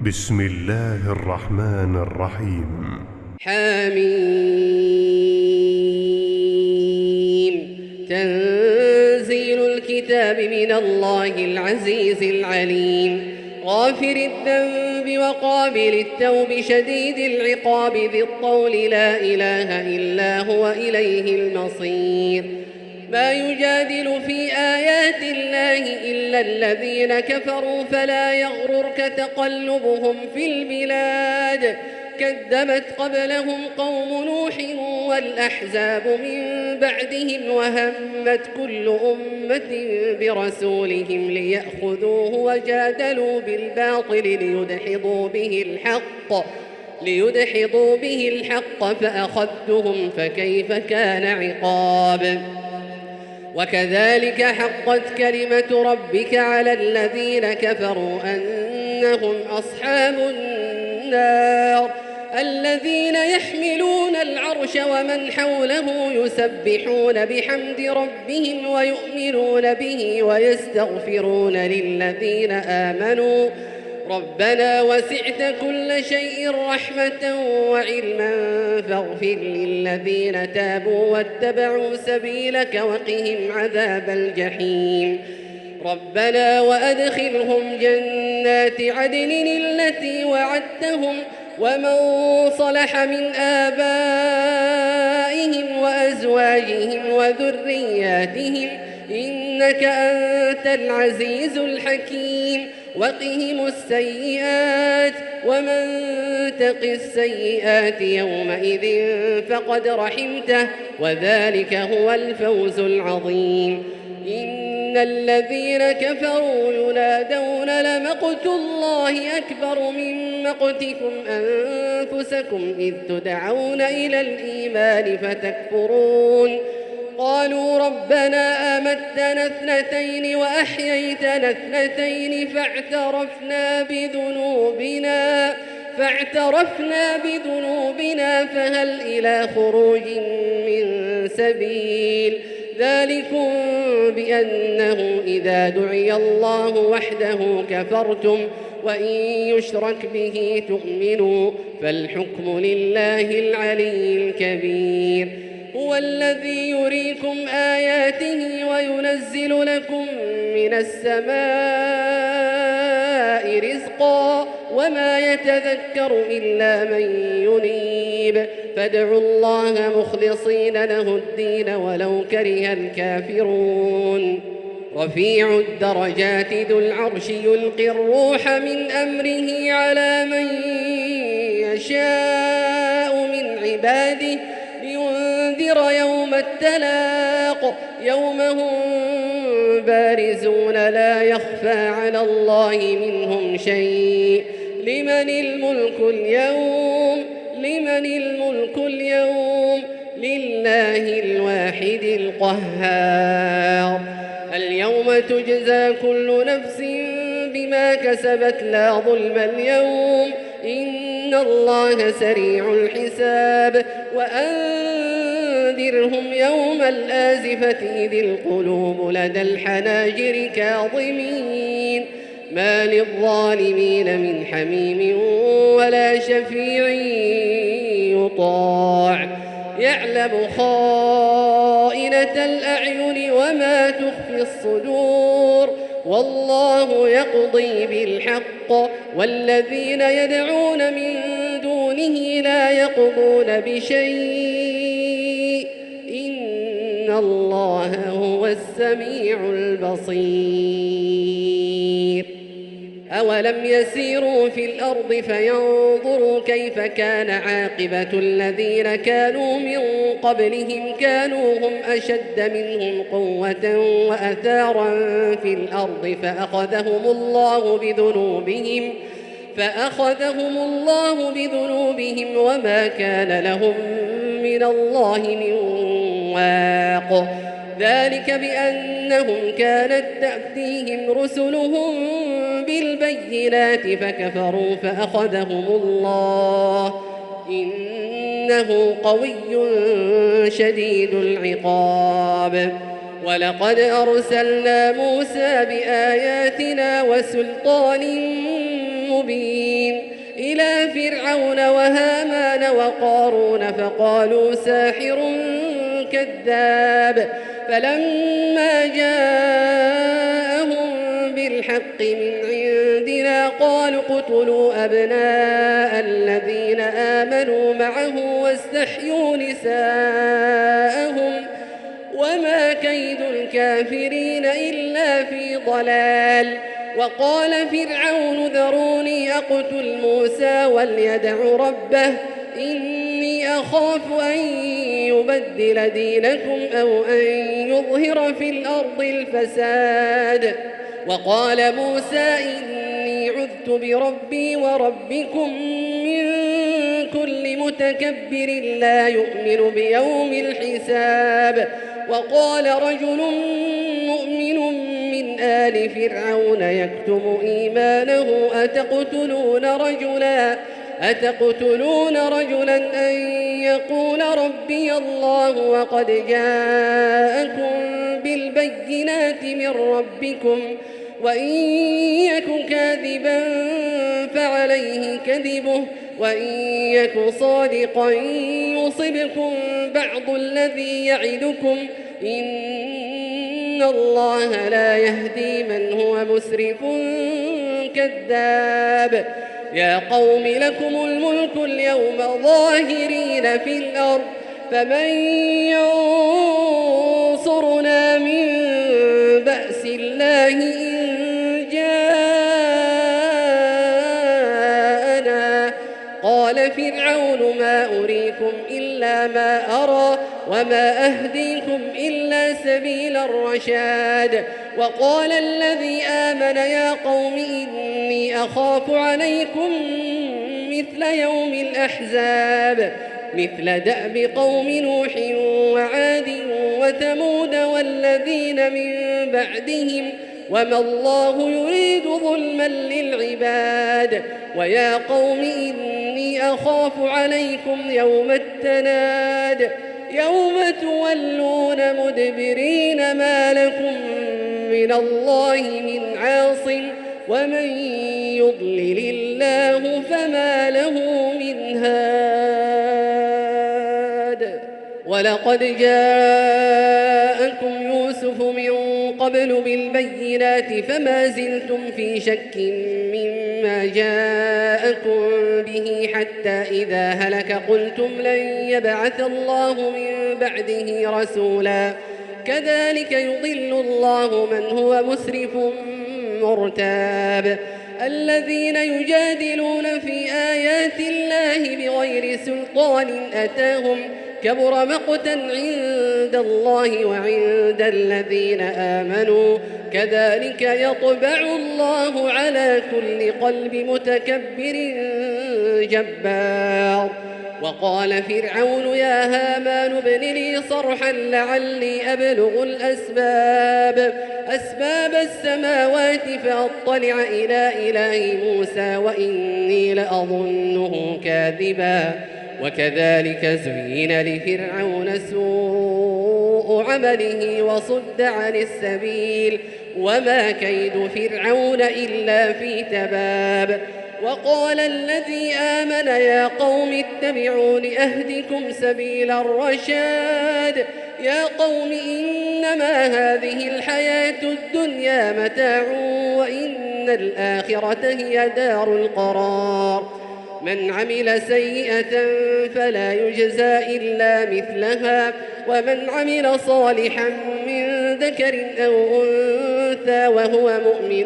بسم الله الرحمن الرحيم. حميم. تنزيل الكتاب من الله العزيز العليم، غافر الذنب وقابل التوب شديد العقاب ذي الطول لا إله إلا هو إليه المصير. ما يجادل في آيات الله إلا الذين كفروا فلا يغررك تقلبهم في البلاد. كذبت قبلهم قوم نوح والأحزاب من بعدهم وهمت كل أمة برسولهم ليأخذوه وجادلوا بالباطل ليدحضوا به الحق فأخذتهم فكيف كان عقاب. وكذلك حقت كلمة ربك على الذين كفروا أنهم أصحاب النار. الذين يحملون العرش ومن حوله يسبحون بحمد ربهم ويؤمنون به ويستغفرون للذين آمنوا ربنا وسعت كل شيء رحمة وعلما فاغفر للذين تابوا واتبعوا سبيلك وقهم عذاب الجحيم. ربنا وأدخلهم جنات عدن التي وعدتهم ومن صلح من آبائهم وأزواجهم وذرياتهم إنك أنت العزيز الحكيم. وقهم السيئات ومن تق السيئات يومئذ فقد رحمته وذلك هو الفوز العظيم. إن الذين كفروا ينادون لمقت الله أكبر من مقتكم أنفسكم إذ تدعون إلى الإيمان فتكفرون. قالوا ربنا أمتنا اثنتين وأحييتنا اثنتين فاعترفنا بذنوبنا فهل إلى خروج من سبيل. ذلكم بأنه إذا دعي الله وحده كفرتم وإن يشرك به تؤمنوا فالحكم لله العلي الكبير. هو الذي يريكم آياته وينزل لكم من السماء رزقا وما يتذكر إلا من ينيب فادعوا الله مخلصين له الدين ولو كره الكافرون. رفيع الدرجات ذو العرش يلقي الروح من أمره على من يشاء من عباده لينذر يوم التلاق يوم هم بارزون لا يخفى على الله منهم شيء. لمن الملك اليوم لله الواحد القهار. اليوم تجزى كل نفس بما كسبت لا ظلم اليوم إن الله سريع الحساب. وأنذرهم يوم الآزفة إذ القلوب لدى الحناجر كاظمين ما للظالمين من حميم ولا شفيع يطاع. يعلم خائنة الأعين وما تخفي الصدور والله يقضي بالحق والذين يدعون من دونه لا يقضون بشيء إن الله هو السميع البصير. أولم يسيروا في الأرض فينظروا كيف كان عاقبة الذين كانوا من قبلهم كانوا هم أشد منهم قوة وأثارا في الأرض فأخذهم الله بذنوبهم وما كان لهم من الله من واق. ذلك بأنهم كانت تأتيهم رسلهم بالبينات فكفروا فأخذهم الله إنه قوي شديد العقاب. ولقد أرسلنا موسى بآياتنا وسلطان مبين إلى فرعون وهامان وقارون فقالوا ساحر كذاب فلما جاءهم بالحق من عندنا قالوا اقتلوا أبناء الذين آمنوا معه واستحيوا نساءهم وما كيد الكافرين إلا في ضلال. وقال فرعون ذروني أقتل موسى وليدع ربه إني أخاف أن يبدل دينكم أو أن يظهر في الأرض الفساد. وقال موسى إني عذت بربي وربكم من كل متكبر لا يؤمن بيوم الحساب. وقال رجل مؤمن من آل فرعون يكتم إيمانه أتقتلون رجلا أن يقول ربي الله وقد جاءكم بالبينات من ربكم وإن يك كاذبا فعليه كذبه وإن يك صادقا يصبكم بعض الذي يعدكم إن الله لا يهدي من هو مسرف كذاب. يا قوم لكم الملك اليوم ظاهرين في الأرض فمن ينصرنا من بأس الله إن جاءنا. قال فرعون ما أريكم إلا ما أرى وما أهديكم إلا سبيل الرشاد. وقال الذي آمن يا قوم إني أخاف عليكم مثل يوم الأحزاب مثل دأب قوم نوح وعاد وثمود والذين من بعدهم وما الله يريد ظلما للعباد. ويا قوم إني أخاف عليكم يوم التناد يوم تولون مدبرين ما لكم من الله من عاصم ومن يضلل الله فما له من هاد. ولقد جاءكم يوسف من قبل بالبينات فما زلتم في شك مما جاءكم به حتى إذا هلك قلتم لن يبعث الله من بعده رسولا كذلك يضل الله من هو مسرف مرتاب. الذين يجادلون في آيات الله بغير سلطان أتاهم كبر مقتا عند الله وعند الذين آمنوا كذلك يطبع الله على كل قلب متكبر جبار. وقال فرعون يا هامان ابن لي صرحا لعلي أبلغ أسباب السماوات فأطلع إلى إله موسى وإني لأظنه كاذبا. وكذلك زين لفرعون سوء عمله وصد عن السبيل وما كيد فرعون إلا في تباب. وقال الذي آمن يا قوم اتبعون أهدكم سبيل الرشاد. يا قوم إنما هذه الحياة الدنيا متاع وإن الآخرة هي دار القرار. من عمل سيئة فلا يجزى إلا مثلها ومن عمل صالحا من ذكر أو أنثى وهو مؤمن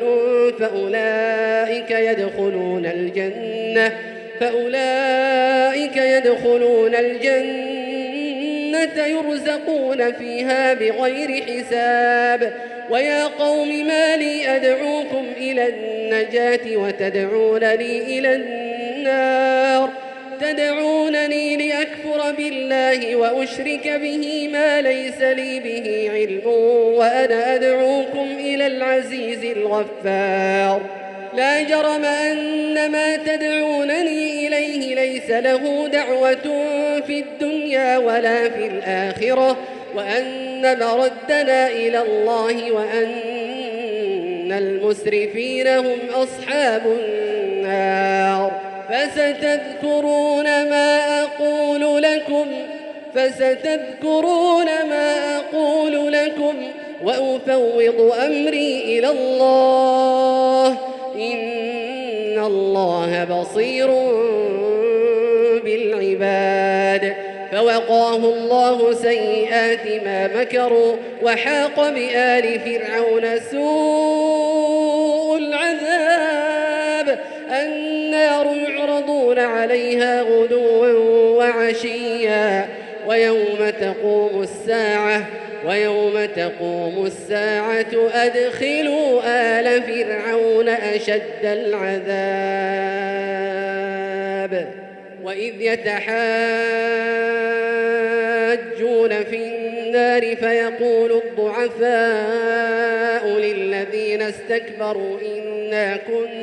فأولئك يدخلون الجنة يرزقون فيها بغير حساب. ويا قوم ما لي أدعوكم إلى النجاة وتدعونني إلى النار تدعونني لأكفر بالله وأشرك به ما ليس لي به علم وأنا أدعوكم إلى العزيز الغفار. لا جرم أن ما تدعونني إليه ليس له دعوة في الدنيا ولا في الآخرة وأن مردنا إلى الله وأن المسرفين هم أصحاب النار. فستذكرون ما أقول لكم وأفوض أمري إلى الله إن الله بصير بالعباد. فوقاه الله سيئات ما مكروا وحاق بآل فرعون سوء العذاب. النار يعرضون عليها غدوا وعشيا ويوم تقوم الساعة أدخلوا آل فرعون أشد العذاب. وإذ يتحاجون في النار فيقول الضعفاء للذين استكبروا إنا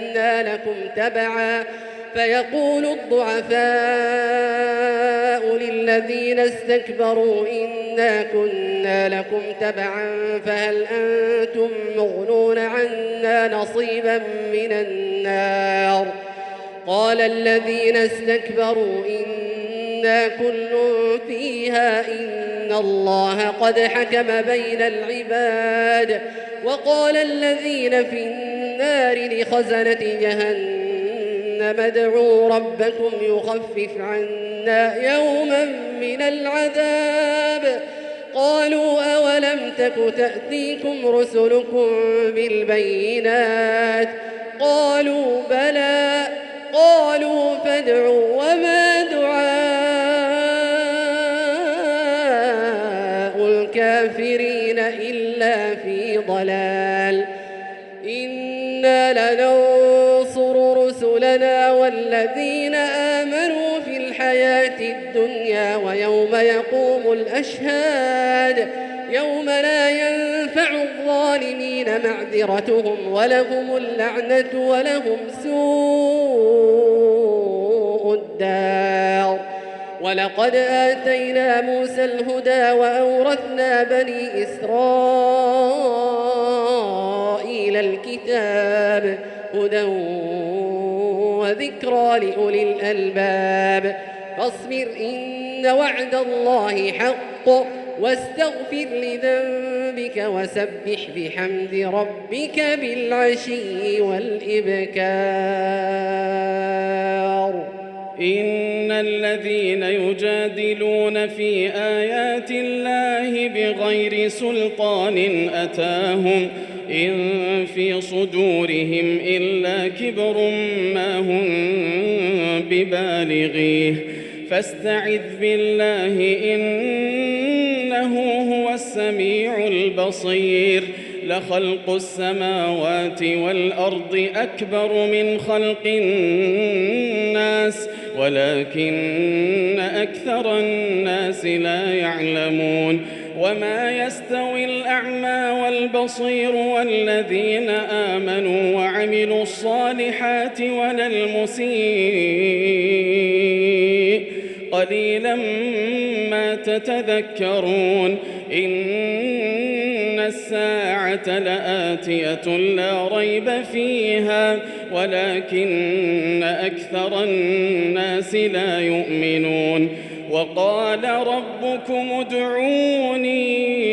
كنا لكم تبعا فهل أنتم مغنون عنا نصيبا من النار. قال الذين استكبروا إنا كل فيها إن الله قد حكم بين العباد. وقال الذين في النار لخزنة جهنم ادعوا ربكم يخفف عنا يوما من العذاب. قالوا أولم تك تأتيكم رسلكم بالبينات قالوا بلى قالوا فادعوا وما دعاء الكافرين إلا في ضلال. إنا لننصر رسلنا والذين آمنوا في الحياة الدنيا ويوم يقوم الأشهاد يوم لا ينفع الظالمين معذرتهم ولهم اللعنة ولهم سوء الدار. ولقد آتينا موسى الهدى وأورثنا بني إسرائيل الكتاب هدى وذكرى لأولي الألباب. فاصبر إن وعد الله حق واستغفر لذنبك وسبح بحمد ربك بالعشي والإبكار. إن الذين يجادلون في آيات الله بغير سلطان أتاهم إن في صدورهم إلا كبر ما هم ببالغيه فاستعذ بالله إنه هو السميع البصير. لخلق السماوات والأرض أكبر من خلق الناس ولكن أكثر الناس لا يعلمون. وما يستوي الأعمى والبصير والذين آمنوا وعملوا الصالحات ولا المسيء قليلا ما تتذكرون. إن الساعة لآتية لا ريب فيها ولكن أكثر الناس لا يؤمنون. وقال ربكم ادعوني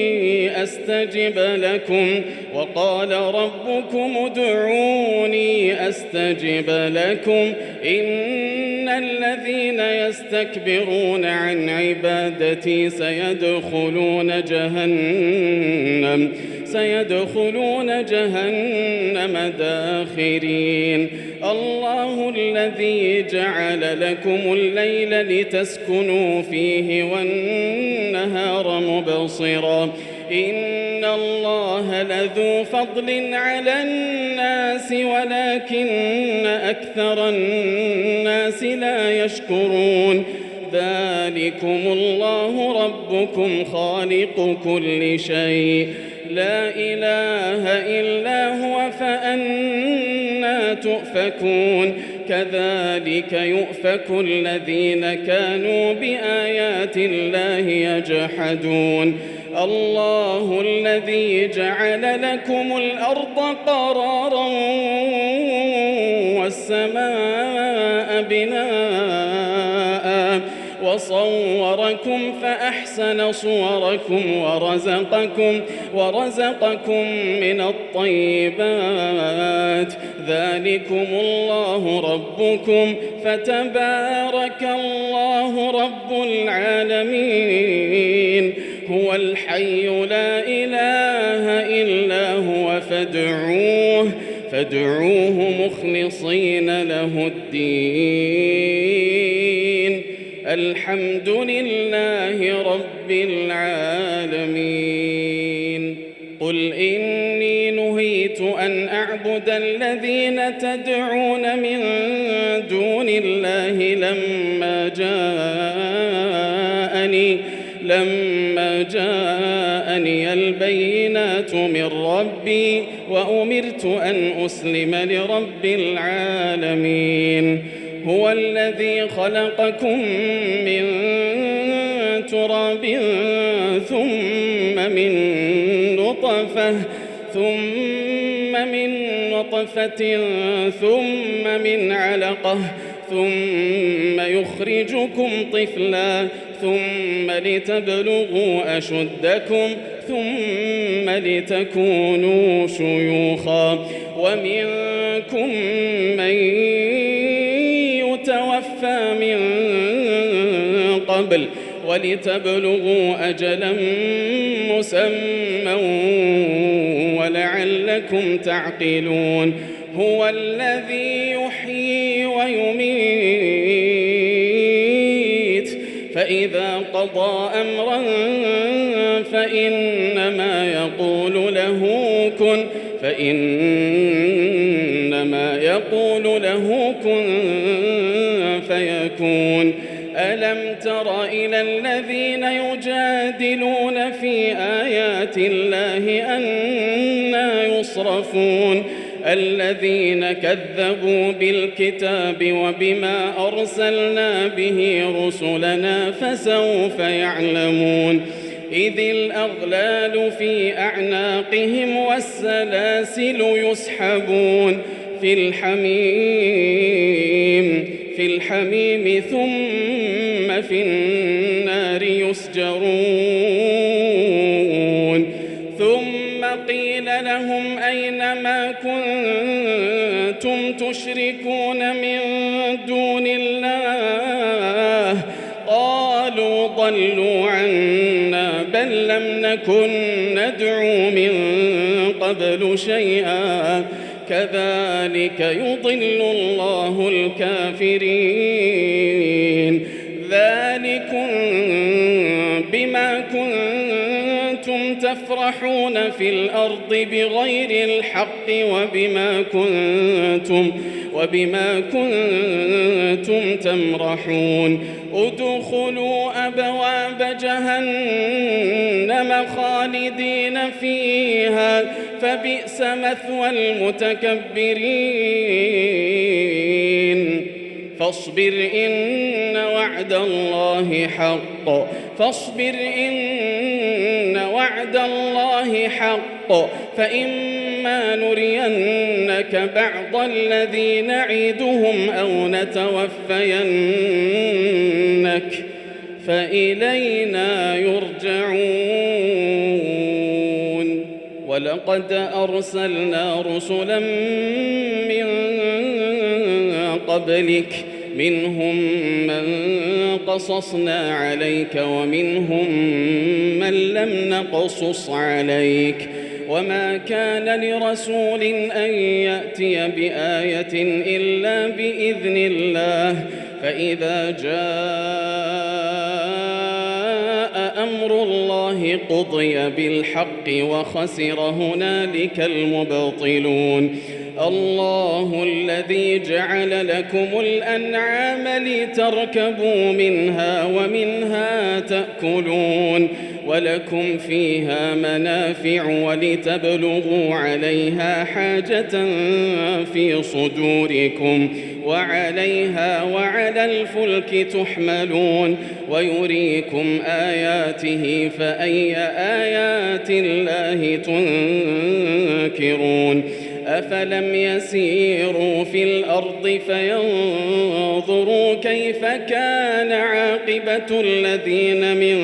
أستجب لكم إن الذين يستكبرون عن عبادتي سيدخلون جهنم داخرين. الله الذي جعل لكم الليل لتسكنوا فيه والنهار مبصرا إن الله لذو فضل على الناس ولكن أكثر الناس لا يشكرون. ذلكم الله ربكم خالق كل شيء لا إله إلا هو فأنى تؤفكون. كذلك يؤفك الذين كانوا بآيات الله يجحدون. الله الذي جعل لكم الأرض قرارا والسماء بناء وصوركم فأحسن صوركم ورزقكم من الطيبات ذلكم الله ربكم فتبارك الله رب العالمين هو الحي لا إله إلا هو فادعوه مخلصين له الدين الحمد لله رب العالمين قل إني نهيت أن أعبد الذين تدعون من دون الله لما جاءني البينات من ربي وأمرت أن أسلم لرب العالمين هو الذي خلقكم من تراب ثم من نطفة ثم من علقة ثم يخرجكم طفلا ثم لتبلغوا أشدكم ثم لتكونوا شيوخا ومنكم من يتوفى من قبل ولتبلغوا أجلا مسمى ولعلكم تعقلون هو الذي يحيي ويميت فإذا قضى أمرا فإنما يقول له كن فيكون ألم تر إلى الذين يجادلون في آيات الله أنى يصرفون الذين كذبوا بالكتاب وبما أرسلنا به رسلنا فسوف يعلمون إذ الأغلال في أعناقهم والسلاسل يسحبون في الحميم ثم في النار يسجرون ثم قيل لهم أين ما كنتم تشركون من دون الله قالوا ضلوا عنا بل لم نكن ندعو من قبل شيئا كذلك يضل الله الكافرين ذلكم بما كنتم تفرحون في الأرض بغير الحق وبما كنتم تمرحون ادخلوا أبواب جهنم خالدين فيها فبئس مثوى المتكبرين فاصبر إن وعد الله حق فإما نرينك بعض الذي نعدهم أو نتوفينك فإلينا يرجعون ولقد أرسلنا رسلا من قبلك منهم من قصصنا عليك ومنهم من لم نقصص عليك وما كان لرسول أن يأتي بآية إلا بإذن الله فإذا جاء أمر الله قضي بالحق وخسر هنالك المبطلون الله الذي جعل لكم الأنعام لتركبوا منها ومنها تأكلون ولكم فيها منافع ولتبلغوا عليها حاجة في صدوركم وعليها وعلى الفلك تحملون ويريكم آياته فأي آيات الله تنكرون أفلم يسيروا في الأرض فينظروا كيف كان عاقبة الذين من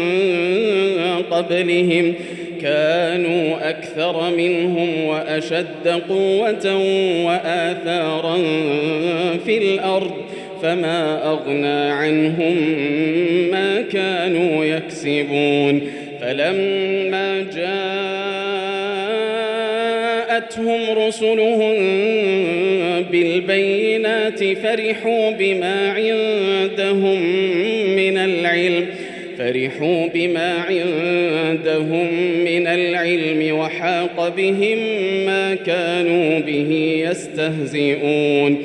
قبلهم كانوا أكثر منهم وأشد قوة وآثارا في الأرض فما أغنى عنهم ما كانوا يكسبون فلما جاءتهم رسلهم بالبينات فرحوا بما عندهم من العلم وحاق بهم ما كانوا به يستهزئون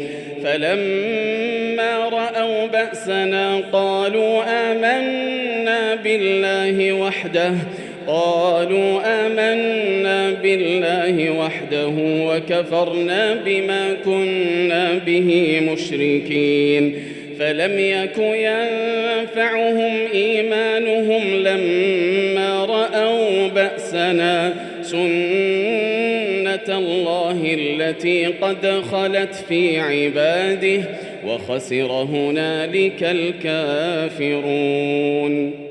فلما رأوا بأسنا قالوا آمنا بالله وحده وكفرنا بما كنا به مشركين فلم يك ينفعهم إيمانهم لما رأوا بأسنا سنة الله التي قد خلت في عباده وخسر هنالك الكافرون.